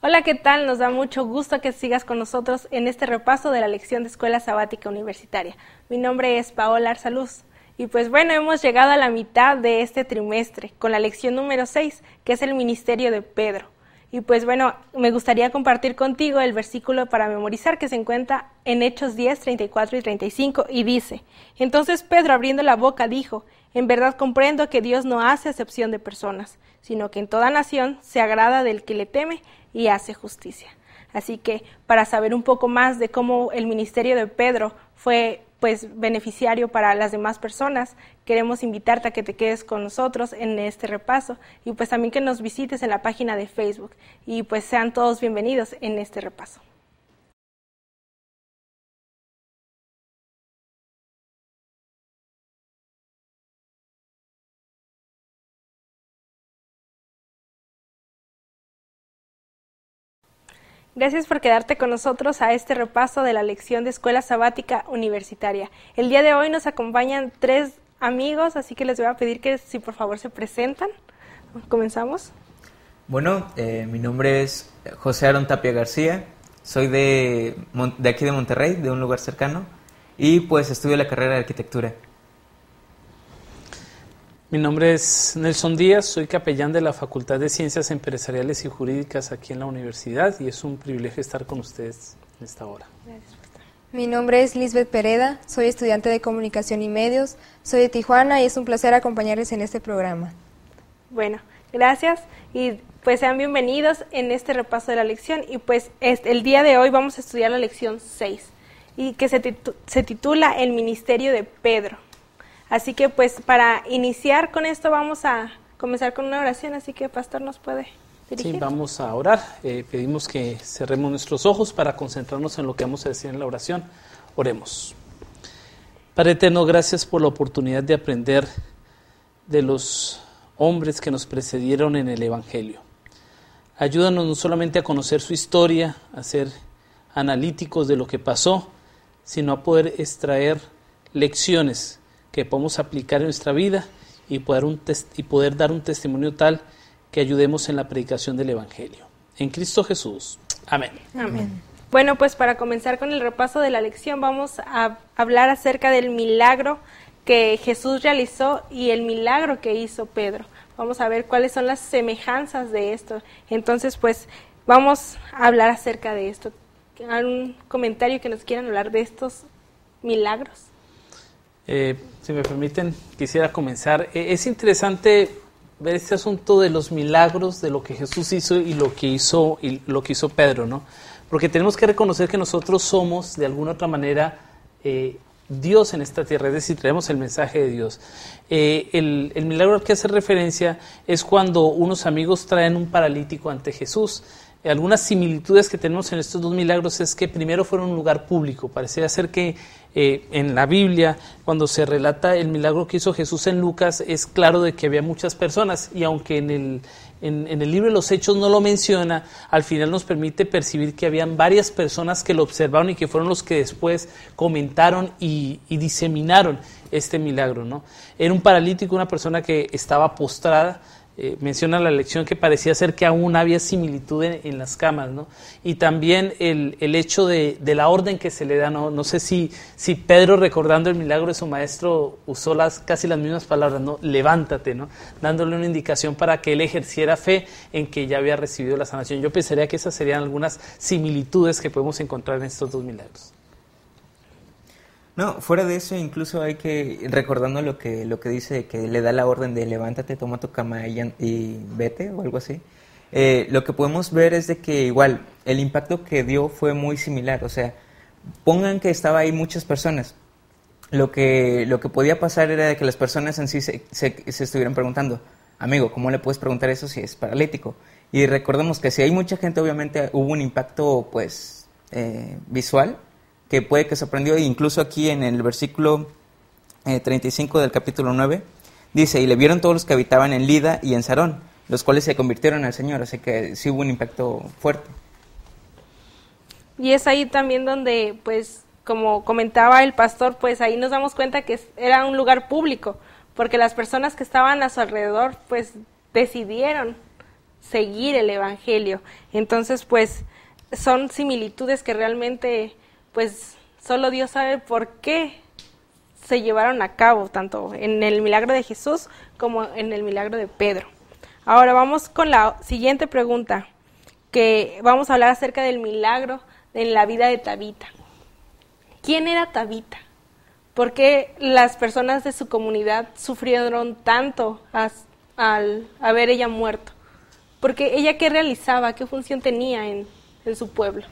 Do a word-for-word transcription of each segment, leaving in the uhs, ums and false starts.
Hola, ¿qué tal? Nos da mucho gusto que sigas con nosotros en este repaso de la lección de Escuela Sabática Universitaria. Mi nombre es Paola Arsaluz y pues bueno, hemos llegado a la mitad de este trimestre con la lección número seis, que es el ministerio de Pedro. Y pues bueno, me gustaría compartir contigo el versículo para memorizar que se encuentra en Hechos diez, treinta y cuatro y treinta y cinco y dice: Entonces Pedro, abriendo la boca, dijo: En verdad comprendo que Dios no hace acepción de personas, sino que en toda nación se agrada del que le teme y hace justicia. Así que para saber un poco más de cómo el ministerio de Pedro fue pues beneficiario para las demás personas, queremos invitarte a que te quedes con nosotros en este repaso y pues también que nos visites en la página de Facebook y pues sean todos bienvenidos en este repaso. Gracias por quedarte con nosotros a este repaso de la lección de Escuela Sabática Universitaria. El día de hoy nos acompañan tres amigos, así que les voy a pedir que si por favor se presentan. ¿Comenzamos? Bueno, eh, mi nombre es José Aaron Tapia García, soy de, de aquí de Monterrey, de un lugar cercano, y pues estudio la carrera de arquitectura. Mi nombre es Nelson Díaz, soy capellán de la Facultad de Ciencias Empresariales y Jurídicas aquí en la universidad y es un privilegio estar con ustedes en esta hora. Mi nombre es Lisbeth Pereda, soy estudiante de Comunicación y Medios, soy de Tijuana y es un placer acompañarles en este programa. Bueno, gracias y pues sean bienvenidos en este repaso de la lección y pues este, el día de hoy vamos a estudiar la lección seis y que se, titu- se titula El ministerio de Pedro. Así que pues para iniciar con esto vamos a comenzar con una oración, así que Pastor nos puede dirigir. Sí, vamos a orar. Eh, pedimos que cerremos nuestros ojos para concentrarnos en lo que vamos a decir en la oración. Oremos. Padre eterno, gracias por la oportunidad de aprender de los hombres que nos precedieron en el Evangelio. Ayúdanos no solamente a conocer su historia, a ser analíticos de lo que pasó, sino a poder extraer lecciones que podamos aplicar en nuestra vida y poder, un test- y poder dar un testimonio tal que ayudemos en la predicación del Evangelio. En Cristo Jesús. Amén. Amén. Bueno, pues para comenzar con el repaso de la lección vamos a hablar acerca del milagro que Jesús realizó y el milagro que hizo Pedro. Vamos a ver cuáles son las semejanzas de esto. Entonces, pues vamos a hablar acerca de esto. ¿Algún comentario que nos quieran hablar de estos milagros? Eh, si me permiten, quisiera comenzar. Eh, es interesante ver este asunto de los milagros, de lo que Jesús hizo y lo que hizo y lo que hizo Pedro, ¿no? Porque tenemos que reconocer que nosotros somos, de alguna otra manera, eh, Dios en esta tierra, es decir, traemos el mensaje de Dios. Eh, el, el milagro al que hace referencia es cuando unos amigos traen un paralítico ante Jesús. Algunas similitudes que tenemos en estos dos milagros es que primero fueron un lugar público. Pareciera ser que eh, en la Biblia, cuando se relata el milagro que hizo Jesús en Lucas, es claro de que había muchas personas, y aunque en el, en, en el libro de los Hechos no lo menciona, al final nos permite percibir que habían varias personas que lo observaron y que fueron los que después comentaron y, y diseminaron este milagro, ¿no? Era un paralítico, una persona que estaba postrada. Eh, menciona la lección que parecía ser que aún había similitud en, en las camas, ¿no? Y también el, el hecho de, de la orden que se le da, ¿no? No sé si, si Pedro, recordando el milagro de su maestro, usó las, casi las mismas palabras, ¿no? Levántate, ¿no? Dándole una indicación para que él ejerciera fe en que ya había recibido la sanación. Yo pensaría que esas serían algunas similitudes que podemos encontrar en estos dos milagros. No, fuera de eso, incluso hay que, recordando lo que lo que dice, que le da la orden de levántate, toma tu cama y, y vete, o algo así, eh, lo que podemos ver es de que igual, el impacto que dio fue muy similar, o sea, pongan que estaba ahí muchas personas, lo que lo que podía pasar era de que las personas en sí se, se, se estuvieran preguntando, amigo, ¿cómo le puedes preguntar eso si es paralítico? Y recordemos que si hay mucha gente, obviamente hubo un impacto, pues, eh, visual, que puede que sorprendió, incluso aquí en el versículo eh, treinta y cinco del capítulo nueve, dice, y le vieron todos los que habitaban en Lida y en Sarón, los cuales se convirtieron al Señor, así que sí hubo un impacto fuerte. Y es ahí también donde, pues, como comentaba el pastor, pues ahí nos damos cuenta que era un lugar público, porque las personas que estaban a su alrededor, pues, decidieron seguir el evangelio. Entonces, pues, son similitudes que realmente, pues, solo Dios sabe por qué se llevaron a cabo, tanto en el milagro de Jesús como en el milagro de Pedro. Ahora vamos con la siguiente pregunta, que vamos a hablar acerca del milagro en la vida de Tabita. ¿Quién era Tabita? ¿Por qué las personas de su comunidad sufrieron tanto as, al haber ella muerto? Porque ella, ¿qué realizaba? ¿Qué función tenía en, en su pueblo?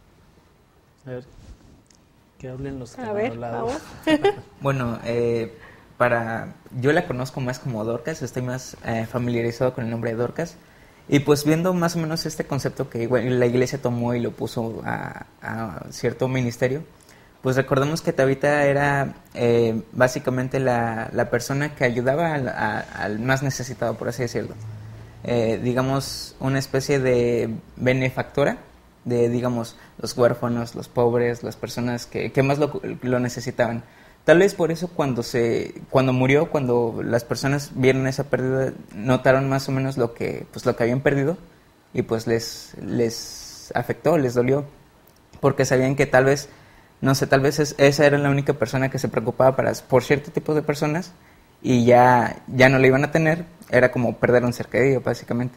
A ver, que hablen los que A han ver, hablado. vamos. Bueno, eh, para yo la conozco más como Dorcas, estoy más eh, familiarizado con el nombre de Dorcas. Y pues viendo más o menos este concepto que igual la iglesia tomó y lo puso a, a cierto ministerio, pues recordemos que Tabita era eh, básicamente la, la persona que ayudaba al, a, al más necesitado, por así decirlo. Eh, digamos, una especie de benefactora de, digamos, los huérfanos, los pobres, las personas que, que más lo, lo necesitaban. Tal vez por eso cuando se cuando murió, cuando las personas vieron esa pérdida, notaron más o menos lo que pues lo que habían perdido y pues les les afectó, les dolió, porque sabían que tal vez, no sé, tal vez es, esa era la única persona que se preocupaba para, por cierto tipo de personas y ya, ya no la iban a tener, era como perder un ser querido, básicamente.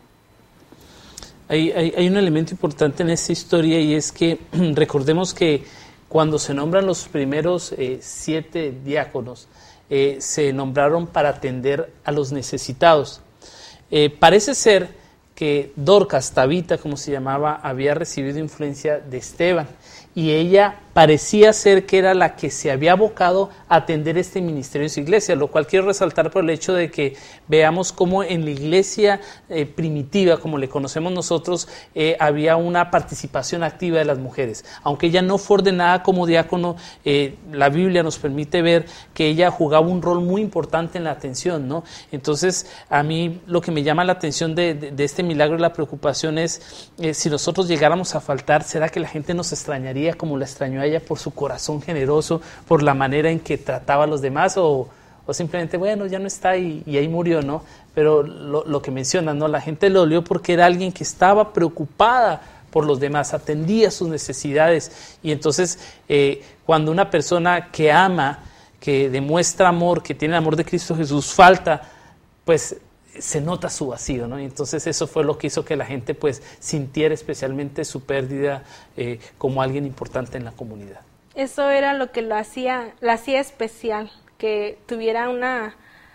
Hay, hay, hay un elemento importante en esta historia y es que recordemos que cuando se nombran los primeros eh, siete diáconos, eh, se nombraron para atender a los necesitados. Eh, parece ser que Dorcas, Tabita, como se llamaba, había recibido influencia de Esteban y ella parecía ser que era la que se había abocado a atender este ministerio en su iglesia, lo cual quiero resaltar por el hecho de que veamos cómo en la iglesia eh, primitiva, como le conocemos nosotros, eh, había una participación activa de las mujeres. Aunque ella no fue ordenada como diácono, eh, la Biblia nos permite ver que ella jugaba un rol muy importante en la atención, ¿no? Entonces, a mí lo que me llama la atención de, de, de este milagro y la preocupación es, eh, si nosotros llegáramos a faltar, ¿será que la gente nos extrañaría como la extrañó a ella por su corazón generoso, por la manera en que trataba a los demás, o, o simplemente, bueno, ya no está y, y ahí murió, ¿no? Pero lo, lo que mencionan, ¿no? La gente le dolió porque era alguien que estaba preocupada por los demás, atendía sus necesidades, y entonces eh, cuando una persona que ama, que demuestra amor, que tiene el amor de Cristo Jesús, falta, pues se nota su vacío, ¿no? Y entonces eso fue lo que hizo que la gente pues sintiera especialmente su pérdida eh, como alguien importante en la comunidad. Eso era lo que lo hacía, la hacía especial, que tuviera una,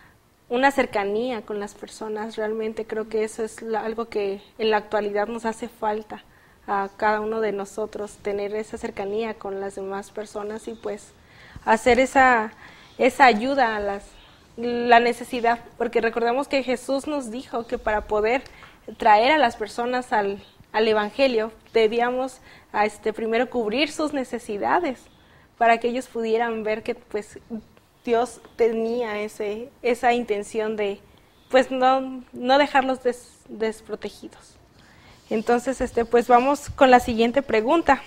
una cercanía con las personas. Realmente creo que eso es la, algo que en la actualidad nos hace falta a cada uno de nosotros, tener esa cercanía con las demás personas y pues hacer esa, esa ayuda a las la necesidad, porque recordemos que Jesús nos dijo que para poder traer a las personas al, al evangelio debíamos a este primero cubrir sus necesidades para que ellos pudieran ver que pues Dios tenía ese esa intención de pues no no dejarlos des, desprotegidos. Entonces este pues vamos con la siguiente pregunta,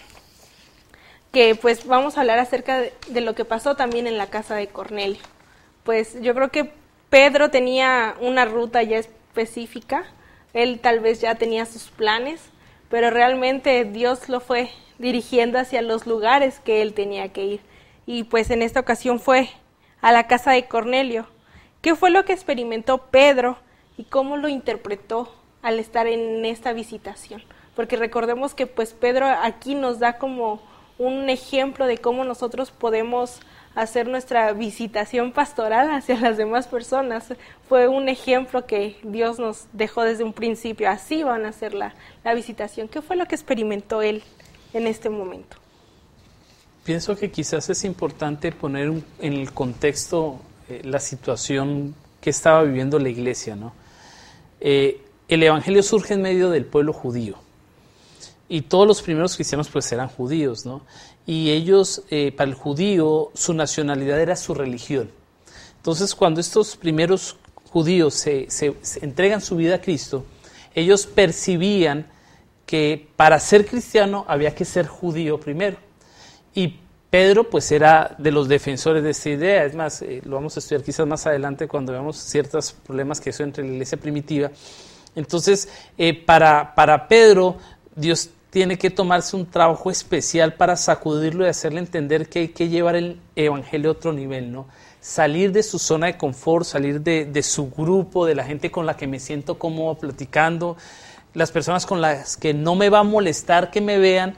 que pues vamos a hablar acerca de, de lo que pasó también en la casa de Cornelio. Pues yo creo que Pedro tenía una ruta ya específica, él tal vez ya tenía sus planes, pero realmente Dios lo fue dirigiendo hacia los lugares que él tenía que ir. Y pues en esta ocasión fue a la casa de Cornelio. ¿Qué fue lo que experimentó Pedro y cómo lo interpretó al estar en esta visitación? Porque recordemos que pues Pedro aquí nos da como un ejemplo de cómo nosotros podemos hacer nuestra visitación pastoral hacia las demás personas. Fue un ejemplo que Dios nos dejó desde un principio. Así van a hacer la, la visitación. ¿Qué fue lo que experimentó él en este momento? Pienso que quizás es importante poner en el contexto eh, la situación que estaba viviendo la iglesia, ¿no? Eh, el evangelio surge en medio del pueblo judío. Y todos los primeros cristianos pues eran judíos, ¿no? Y ellos, eh, para el judío, su nacionalidad era su religión. Entonces, cuando estos primeros judíos se, se, se entregan su vida a Cristo, ellos percibían que para ser cristiano había que ser judío primero. Y Pedro pues era de los defensores de esta idea. Es más, eh, lo vamos a estudiar quizás más adelante cuando veamos ciertos problemas que eso entre la iglesia primitiva. Entonces, eh, para, para Pedro, Dios tiene que tomarse un trabajo especial para sacudirlo y hacerle entender que hay que llevar el evangelio a otro nivel, ¿no? Salir de su zona de confort, salir de, de su grupo, de la gente con la que me siento cómodo platicando, las personas con las que no me va a molestar que me vean,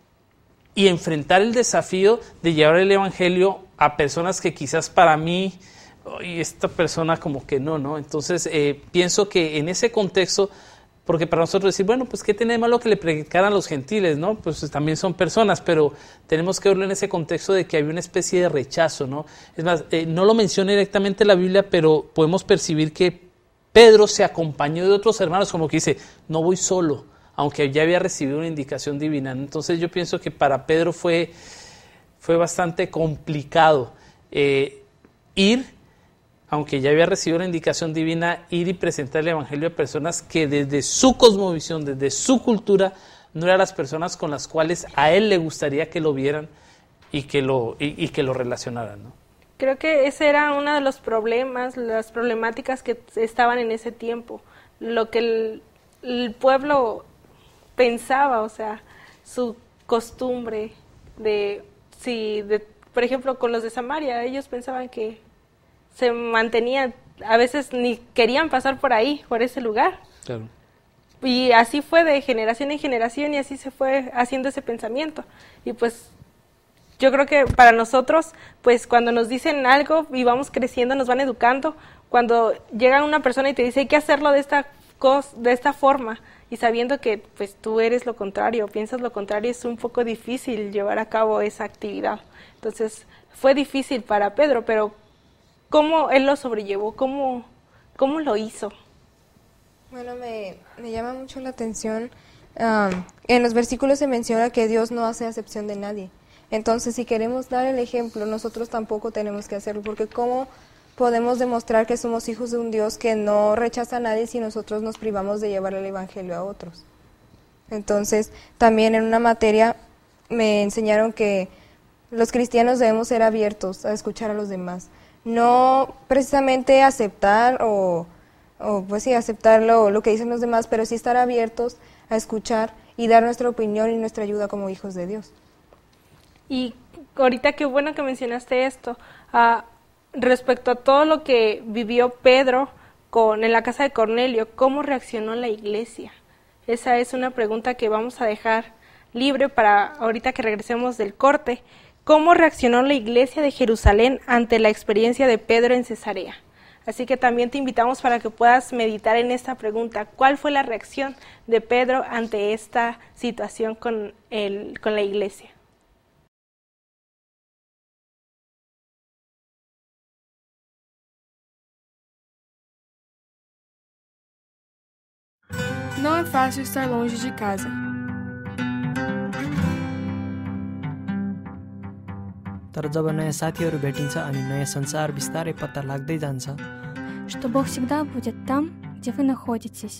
y enfrentar el desafío de llevar el evangelio a personas que quizás para mí, y esta persona como que no, ¿no? Entonces eh, pienso que en ese contexto, porque para nosotros decir, bueno, pues qué tiene de malo que le predicaran los gentiles, ¿no? Pues también son personas, pero tenemos que verlo en ese contexto de que había una especie de rechazo, ¿no? Es más, eh, no lo menciona directamente la Biblia, pero podemos percibir que Pedro se acompañó de otros hermanos, como que dice, no voy solo, aunque ya había recibido una indicación divina. Entonces yo pienso que para Pedro fue, fue bastante complicado eh, ir, aunque ya había recibido la indicación divina, ir y presentar el evangelio a personas que desde su cosmovisión, desde su cultura, no eran las personas con las cuales a él le gustaría que lo vieran y que lo, y, y que lo relacionaran, ¿no? Creo que ese era uno de los problemas, las problemáticas que estaban en ese tiempo, lo que el, el pueblo pensaba, o sea, su costumbre de, si, de, por ejemplo, con los de Samaria, ellos pensaban que se mantenían, a veces ni querían pasar por ahí, por ese lugar. Claro. Y así fue de generación en generación y así se fue haciendo ese pensamiento. Y pues yo creo que para nosotros, pues cuando nos dicen algo y vamos creciendo, nos van educando, cuando llega una persona y te dice hay que hacerlo de esta cos, de esta forma, y sabiendo que pues tú eres lo contrario, piensas lo contrario, es un poco difícil llevar a cabo esa actividad. Entonces fue difícil para Pedro, pero ¿cómo él lo sobrellevó? ¿Cómo, cómo lo hizo? Bueno, me, me llama mucho la atención. Um, en los versículos se menciona que Dios no hace acepción de nadie. Entonces, si queremos dar el ejemplo, nosotros tampoco tenemos que hacerlo, porque ¿cómo podemos demostrar que somos hijos de un Dios que no rechaza a nadie si nosotros nos privamos de llevar el evangelio a otros? Entonces, también en una materia me enseñaron que los cristianos debemos ser abiertos a escuchar a los demás. No precisamente aceptar o, o pues sí, aceptar lo, lo que dicen los demás, pero sí estar abiertos a escuchar y dar nuestra opinión y nuestra ayuda como hijos de Dios. Y ahorita qué bueno que mencionaste esto, uh, respecto a todo lo que vivió Pedro con, en la casa de Cornelio, ¿cómo reaccionó la iglesia? Esa es una pregunta que vamos a dejar libre para ahorita que regresemos del corte. ¿Cómo reaccionó la iglesia de Jerusalén ante la experiencia de Pedro en Cesarea? Así que también te invitamos para que puedas meditar en esta pregunta. ¿Cuál fue la reacción de Pedro ante esta situación con, el, con la iglesia? Não é fácil estar longe de casa. तर जब नयाँ साथीहरू भेटिन्छ अनि नयाँ संसार बिस्तारै पत्ता लाग्दै जान्छ, что Бог всегда будет там, где вы находитесь.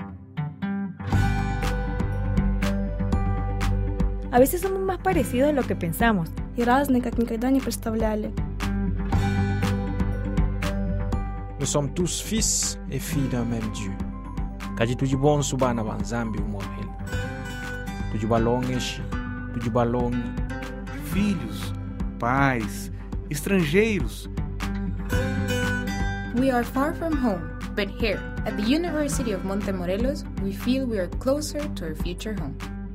A veces somos más parecidos de lo que pensamos И разные, как никогда не представляли. Nous sommes tous fils et filles d'un même Dieu. Kaji tujibon subana banzambi umorhel. Tujibalongeshi, tujibalong. Filhos, pais, estrangeiros. We are far from home, but here, at the University of Montemorelos, we feel we are closer to our future home.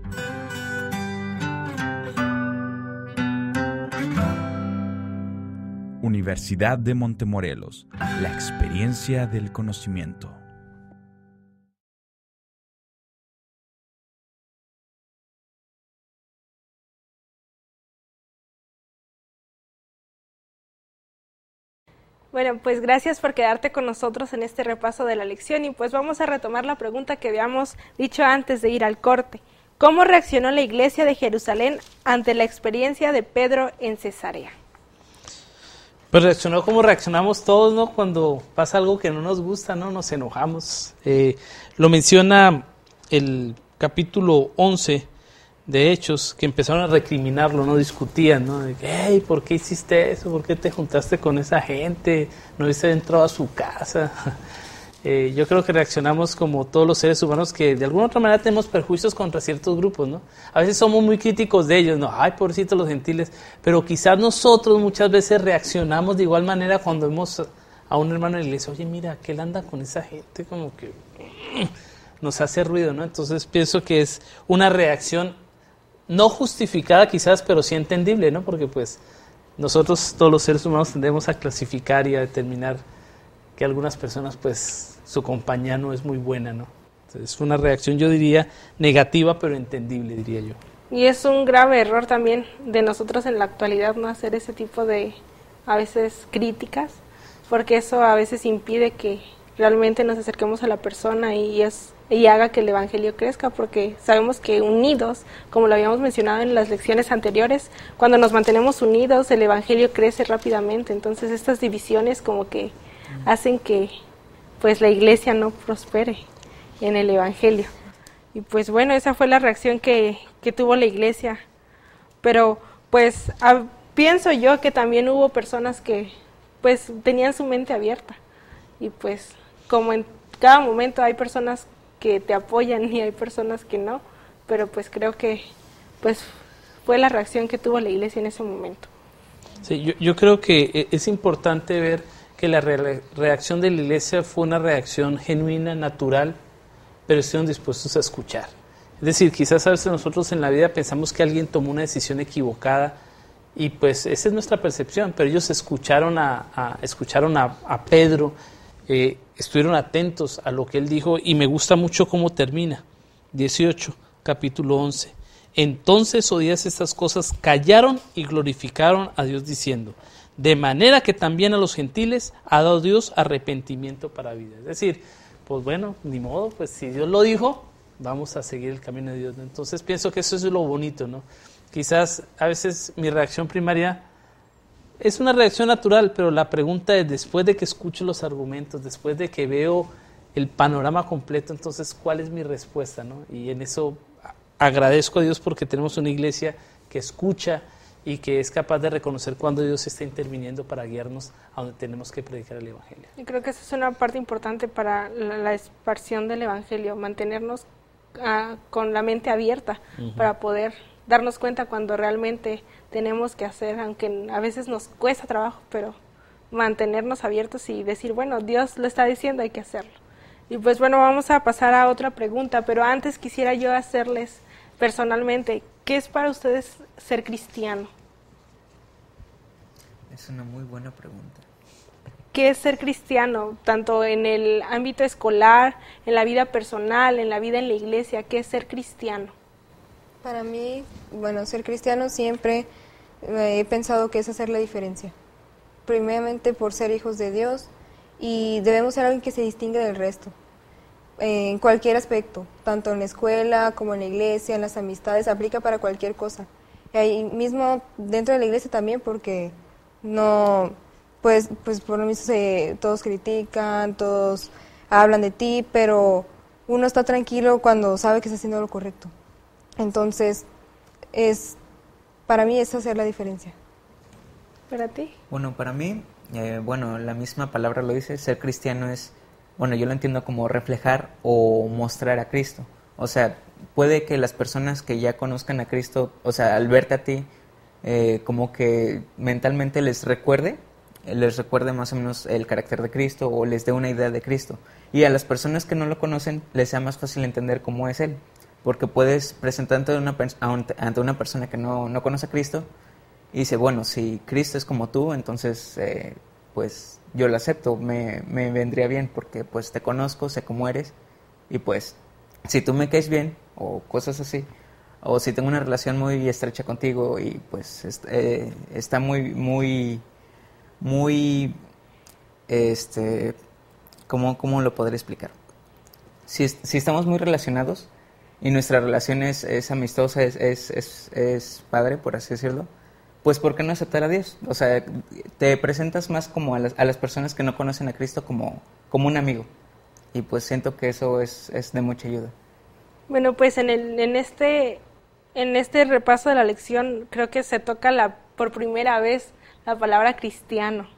Universidad de Montemorelos, la experiencia del conocimiento. Bueno, pues gracias por quedarte con nosotros en este repaso de la lección y pues vamos a retomar la pregunta que habíamos dicho antes de ir al corte. ¿Cómo reaccionó la iglesia de Jerusalén ante la experiencia de Pedro en Cesarea? Pues reaccionó como reaccionamos todos, ¿no? Cuando pasa algo que no nos gusta, ¿no? Nos enojamos. Eh, lo menciona el capítulo once de Hechos, que empezaron a recriminarlo, no discutían, ¿no? De que, hey, ¿por qué hiciste eso? ¿Por qué te juntaste con esa gente? ¿No hubiese entrado a su casa? Eh, yo creo que reaccionamos como todos los seres humanos que de alguna otra manera tenemos perjuicios contra ciertos grupos, ¿no? A veces somos muy críticos de ellos, ¿no? Ay, pobrecitos los gentiles, pero quizás nosotros muchas veces reaccionamos de igual manera cuando vemos a un hermano de la iglesia, oye, mira, que él anda con esa gente, como que nos hace ruido, ¿no? Entonces pienso que es una reacción no justificada quizás, pero sí entendible, ¿no? Porque pues nosotros todos los seres humanos tendemos a clasificar y a determinar que algunas personas pues su compañía no es muy buena, ¿no? Entonces, es una reacción, yo diría, negativa, pero entendible, diría yo. Y es un grave error también de nosotros en la actualidad no hacer ese tipo de, a veces, críticas, porque eso a veces impide que realmente nos acerquemos a la persona y, es, y haga que el evangelio crezca, porque sabemos que unidos, como lo habíamos mencionado en las lecciones anteriores, cuando nos mantenemos unidos, el evangelio crece rápidamente. Entonces, estas divisiones como que hacen que pues la iglesia no prospere en el evangelio. Y pues bueno, esa fue la reacción que, que tuvo la iglesia. Pero pues a, pienso yo que también hubo personas que pues tenían su mente abierta. Y pues como en cada momento hay personas que te apoyan y hay personas que no, pero pues creo que pues fue la reacción que tuvo la iglesia en ese momento. Sí, yo, yo creo que es importante ver que la re- reacción de la iglesia fue una reacción genuina, natural, pero estuvieron dispuestos a escuchar. Es decir, quizás a veces nosotros en la vida pensamos que alguien tomó una decisión equivocada y pues esa es nuestra percepción, pero ellos escucharon a, a, escucharon a, a Pedro, eh, estuvieron atentos a lo que él dijo y me gusta mucho cómo termina. dieciocho, capítulo once. Entonces, oídas estas cosas, callaron y glorificaron a Dios diciendo: de manera que también a los gentiles ha dado Dios arrepentimiento para vida. Es decir, pues bueno, ni modo, pues si Dios lo dijo, vamos a seguir el camino de Dios. Entonces pienso que eso es lo bonito, ¿no? Quizás a veces mi reacción primaria es una reacción natural, pero la pregunta es, después de que escucho los argumentos, después de que veo el panorama completo, entonces, ¿cuál es mi respuesta, no? Y en eso agradezco a Dios porque tenemos una iglesia que escucha y que es capaz de reconocer cuando Dios está interviniendo para guiarnos a donde tenemos que predicar el evangelio. Y creo que esa es una parte importante para la, la esparción del evangelio, mantenernos uh, con la mente abierta uh-huh. para poder darnos cuenta cuando realmente tenemos que hacer, aunque a veces nos cuesta trabajo, pero mantenernos abiertos y decir, bueno, Dios lo está diciendo, hay que hacerlo. Y pues bueno, vamos a pasar a otra pregunta, pero antes quisiera yo hacerles personalmente, ¿qué es para ustedes ser cristiano? Es una muy buena pregunta. ¿Qué es ser cristiano? Tanto en el ámbito escolar, en la vida personal, en la vida en la iglesia, ¿qué es ser cristiano? Para mí, bueno, ser cristiano siempre eh, he pensado que es hacer la diferencia. Primeramente por ser hijos de Dios y debemos ser alguien que se distingue del resto. Eh, en cualquier aspecto, tanto en la escuela como en la iglesia, en las amistades, aplica para cualquier cosa. Y ahí mismo dentro de la iglesia también, porque no, pues, pues por lo mismo se, todos critican, todos hablan de ti, pero uno está tranquilo cuando sabe que está haciendo lo correcto. Entonces, es para mí es hacer la diferencia. ¿Para ti? Bueno, para mí, eh, bueno, la misma palabra lo dice, ser cristiano es, bueno, yo lo entiendo como reflejar o mostrar a Cristo. O sea, puede que las personas que ya conozcan a Cristo, o sea, al verte a ti, eh, como que mentalmente les recuerde, les recuerde más o menos el carácter de Cristo o les dé una idea de Cristo. Y a las personas que no lo conocen, les sea más fácil entender cómo es Él. Porque puedes presentarte ante una, ante una persona que no, no conoce a Cristo y dice, bueno, si Cristo es como tú, entonces eh, pues yo lo acepto, me, me vendría bien porque pues te conozco, sé cómo eres y pues si tú me caes bien o cosas así, o si tengo una relación muy estrecha contigo y pues est eh, está muy, muy, muy, este, ¿cómo, cómo lo podré explicar? Si, si estamos muy relacionados y nuestra relación es, es amistosa, es, es, es, es padre, por así decirlo, pues ¿por qué no aceptar a Dios? O sea, te presentas más como a las, a las personas que no conocen a Cristo como, como un amigo. Y pues siento que eso es, es de mucha ayuda. Bueno, pues en, el, en, este, en este repaso de la lección creo que se toca la, por primera vez la palabra cristiano.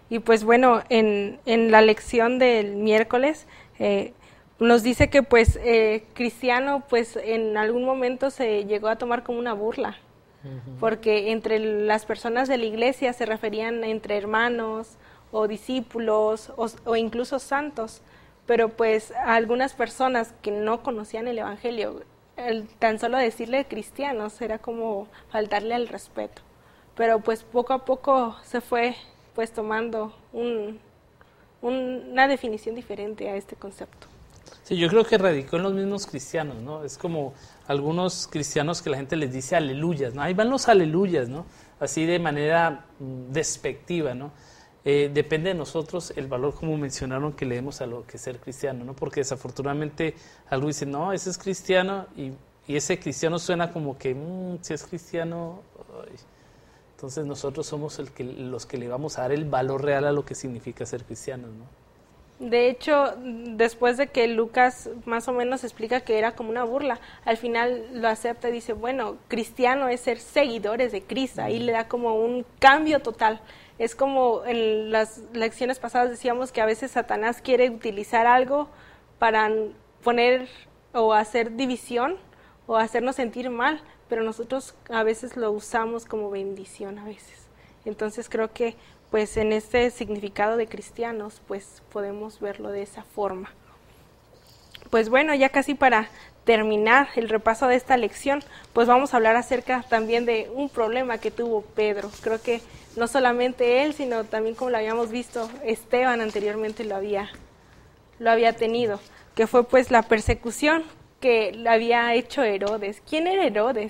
Y pues bueno, en, en la lección del miércoles eh, nos dice que pues eh, cristiano pues en algún momento se llegó a tomar como una burla, uh-huh. porque entre las personas de la iglesia se referían entre hermanos o discípulos o, o incluso santos, pero pues a algunas personas que no conocían el evangelio, el tan solo decirle cristianos era como faltarle al respeto, pero pues poco a poco se fue pues tomando un, un, una definición diferente a este concepto. Sí, yo creo que radicó en los mismos cristianos, ¿no? Es como algunos cristianos que la gente les dice aleluyas, ¿no? Ahí van los aleluyas, ¿no? Así de manera mm, despectiva, ¿no? Eh, depende de nosotros el valor, como mencionaron, que le demos a lo que es ser cristiano, ¿no? Porque desafortunadamente algo dice, no, ese es cristiano, y, y ese cristiano suena como que, mmm, si es cristiano, ay. Entonces nosotros somos el que, los que le vamos a dar el valor real a lo que significa ser cristianos, ¿no? De hecho, después de que Lucas más o menos explica que era como una burla, al final lo acepta y dice, bueno, cristiano es ser seguidores de Cristo, ahí le da como un cambio total. Es como en las lecciones pasadas decíamos que a veces Satanás quiere utilizar algo para poner o hacer división o hacernos sentir mal, pero nosotros a veces lo usamos como bendición a veces. Entonces creo que pues en este significado de cristianos pues podemos verlo de esa forma. Pues bueno, ya casi para terminar el repaso de esta lección, pues vamos a hablar acerca también de un problema que tuvo Pedro. Creo que no solamente él, sino también, como lo habíamos visto, Esteban anteriormente lo había, lo había tenido, que fue pues la persecución que le había hecho Herodes. ¿Quién era Herodes?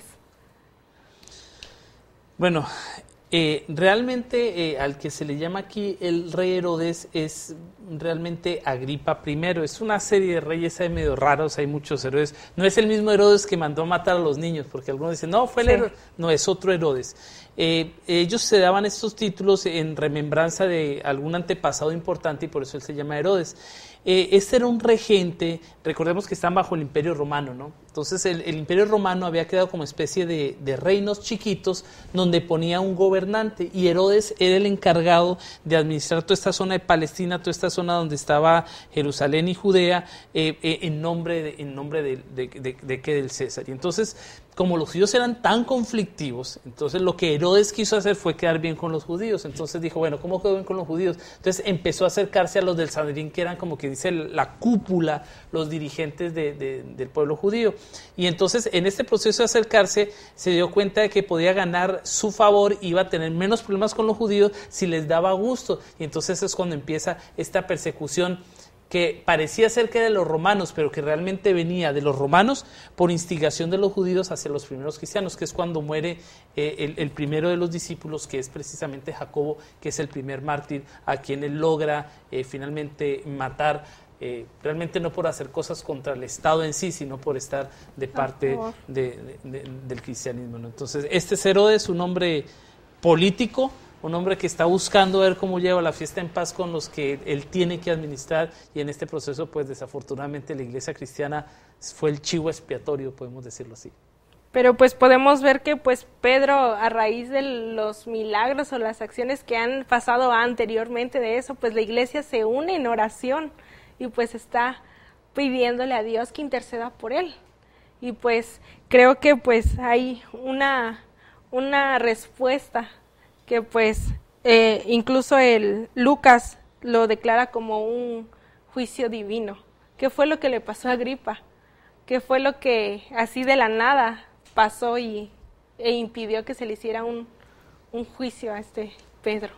Bueno, eh, realmente eh, al que se le llama aquí el rey Herodes es realmente Agripa primero. Es una serie de reyes ahí medio raros, hay muchos Herodes. No es el mismo Herodes que mandó matar a los niños, porque algunos dicen, no, fue el sí. Herodes. No, es otro Herodes. Eh, ellos se daban estos títulos en remembranza de algún antepasado importante y por eso él se llama Herodes. Eh, este era un regente, recordemos que están bajo el Imperio Romano, ¿no? Entonces el, el Imperio Romano había quedado como especie de, de reinos chiquitos donde ponía un gobernante y Herodes era el encargado de administrar toda esta zona de Palestina, toda esta zona donde estaba Jerusalén y Judea eh, eh, en nombre, de, en nombre de, de, de, de, de del César. Y entonces, como los judíos eran tan conflictivos, entonces lo que Herodes quiso hacer fue quedar bien con los judíos. Entonces dijo, bueno, ¿cómo quedó bien con los judíos? Entonces empezó a acercarse a los del Sanedrín, que eran como que dice la cúpula, los dirigentes de, de, del pueblo judío. Y entonces en este proceso de acercarse se dio cuenta de que podía ganar su favor, iba a tener menos problemas con los judíos si les daba gusto. Y entonces es cuando empieza esta persecución que parecía ser que era de los romanos, pero que realmente venía de los romanos por instigación de los judíos hacia los primeros cristianos, que es cuando muere eh, el, el primero de los discípulos, que es precisamente Jacobo, que es el primer mártir, a quien él logra eh, finalmente matar, eh, realmente no por hacer cosas contra el Estado en sí, sino por estar de parte de, de, de, del cristianismo, ¿no? Entonces, este es Herodes, un hombre político, un hombre que está buscando ver cómo lleva la fiesta en paz con los que él tiene que administrar, y en este proceso pues desafortunadamente la iglesia cristiana fue el chivo expiatorio, podemos decirlo así. Pero pues podemos ver que pues Pedro, a raíz de los milagros o las acciones que han pasado anteriormente de eso, pues la iglesia se une en oración y pues está pidiéndole a Dios que interceda por él. Y pues creo que pues hay una, una respuesta que pues eh, incluso el Lucas lo declara como un juicio divino. ¿Qué fue lo que le pasó a Agripa? ¿Qué fue lo que así de la nada pasó y, e impidió que se le hiciera un, un juicio a este Pedro?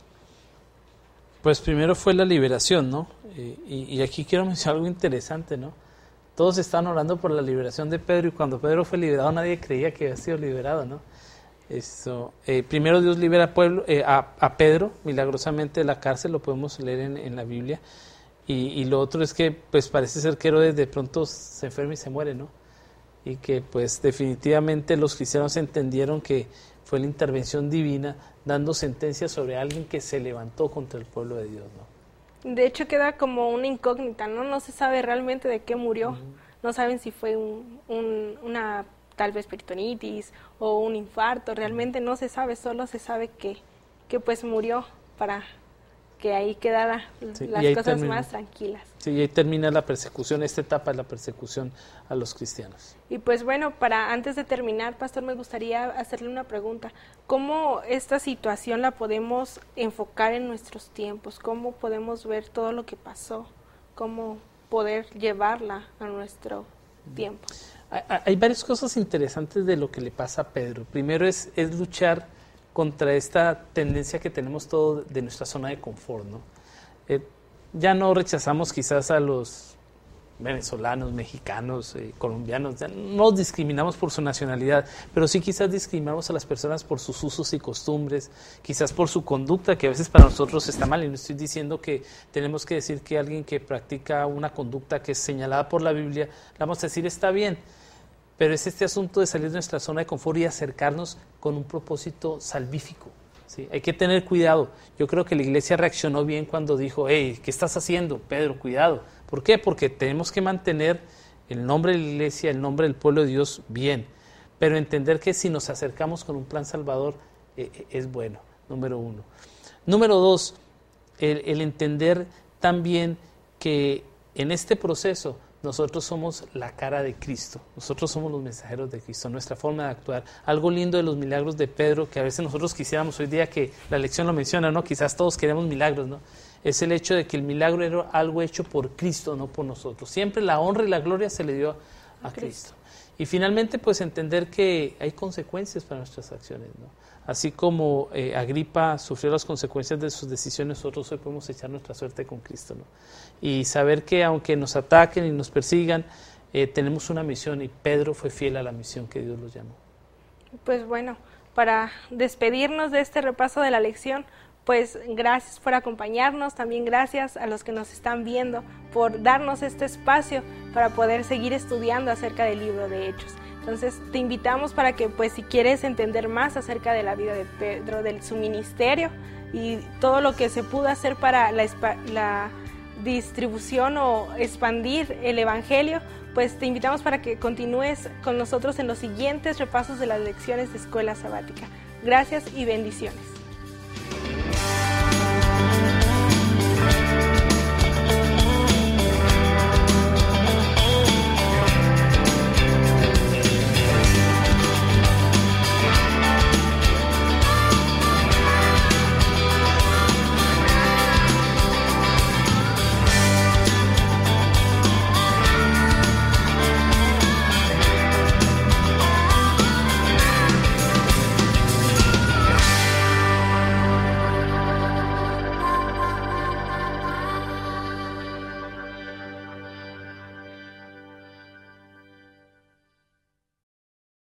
Pues primero fue la liberación, ¿no? Eh, y, y aquí quiero mencionar algo interesante, ¿no? Todos están orando por la liberación de Pedro, y cuando Pedro fue liberado nadie creía que había sido liberado, ¿no? Esto, eh, primero Dios libera a, pueblo, eh, a, a Pedro milagrosamente de la cárcel, lo podemos leer en, en la Biblia, y, y lo otro es que pues parece ser que Herodes de pronto se enferma y se muere, ¿no? Y que pues definitivamente los cristianos entendieron que fue la intervención divina dando sentencia sobre alguien que se levantó contra el pueblo de Dios, ¿no? De hecho queda como una incógnita, ¿no? No se sabe realmente de qué murió, uh-huh. No saben si fue un, un, una tal vez peritonitis o un infarto, realmente no se sabe, solo se sabe que, que pues murió para que ahí quedaran sí, las ahí cosas termina, más tranquilas. Sí, y ahí termina la persecución, esta etapa es la persecución a los cristianos. Y pues bueno, para antes de terminar, pastor, me gustaría hacerle una pregunta. ¿Cómo esta situación la podemos enfocar en nuestros tiempos? ¿Cómo podemos ver todo lo que pasó? ¿Cómo poder llevarla a nuestro tiempo? Hay, hay varias cosas interesantes de lo que le pasa a Pedro. Primero es, es luchar contra esta tendencia que tenemos todo de nuestra zona de confort, ¿no? Eh, ya no rechazamos quizás a los venezolanos, mexicanos, eh, colombianos, ya no discriminamos por su nacionalidad, pero sí quizás discriminamos a las personas por sus usos y costumbres, quizás por su conducta, que a veces para nosotros está mal, y no estoy diciendo que tenemos que decir que alguien que practica una conducta que es señalada por la Biblia, le vamos a decir está bien, pero es este asunto de salir de nuestra zona de confort y acercarnos con un propósito salvífico. Sí, hay que tener cuidado. Yo creo que la iglesia reaccionó bien cuando dijo, hey, ¿qué estás haciendo, Pedro? Cuidado. ¿Por qué? Porque tenemos que mantener el nombre de la iglesia, el nombre del pueblo de Dios bien, pero entender que si nos acercamos con un plan salvador eh, es bueno, número uno. Número dos, el, el entender también que en este proceso nosotros somos la cara de Cristo, nosotros somos los mensajeros de Cristo, nuestra forma de actuar. Algo lindo de los milagros de Pedro, que a veces nosotros quisiéramos, hoy día que la lección lo menciona, ¿no? Quizás todos queremos milagros, ¿no? Es el hecho de que el milagro era algo hecho por Cristo, no por nosotros. Siempre la honra y la gloria se le dio a, a Cristo. Cristo. Y finalmente, pues entender que hay consecuencias para nuestras acciones, ¿no? Así como eh, Agripa sufrió las consecuencias de sus decisiones, nosotros hoy podemos echar nuestra suerte con Cristo, ¿no? Y saber que aunque nos ataquen y nos persigan, eh, tenemos una misión, y Pedro fue fiel a la misión que Dios los llamó. Pues bueno, para despedirnos de este repaso de la lección, pues gracias por acompañarnos, también gracias a los que nos están viendo por darnos este espacio para poder seguir estudiando acerca del libro de Hechos. Entonces te invitamos para que, pues, si quieres entender más acerca de la vida de Pedro, de su ministerio y todo lo que se pudo hacer para la, la distribución o expandir el evangelio, pues te invitamos para que continúes con nosotros en los siguientes repasos de las lecciones de Escuela Sabática. Gracias y bendiciones.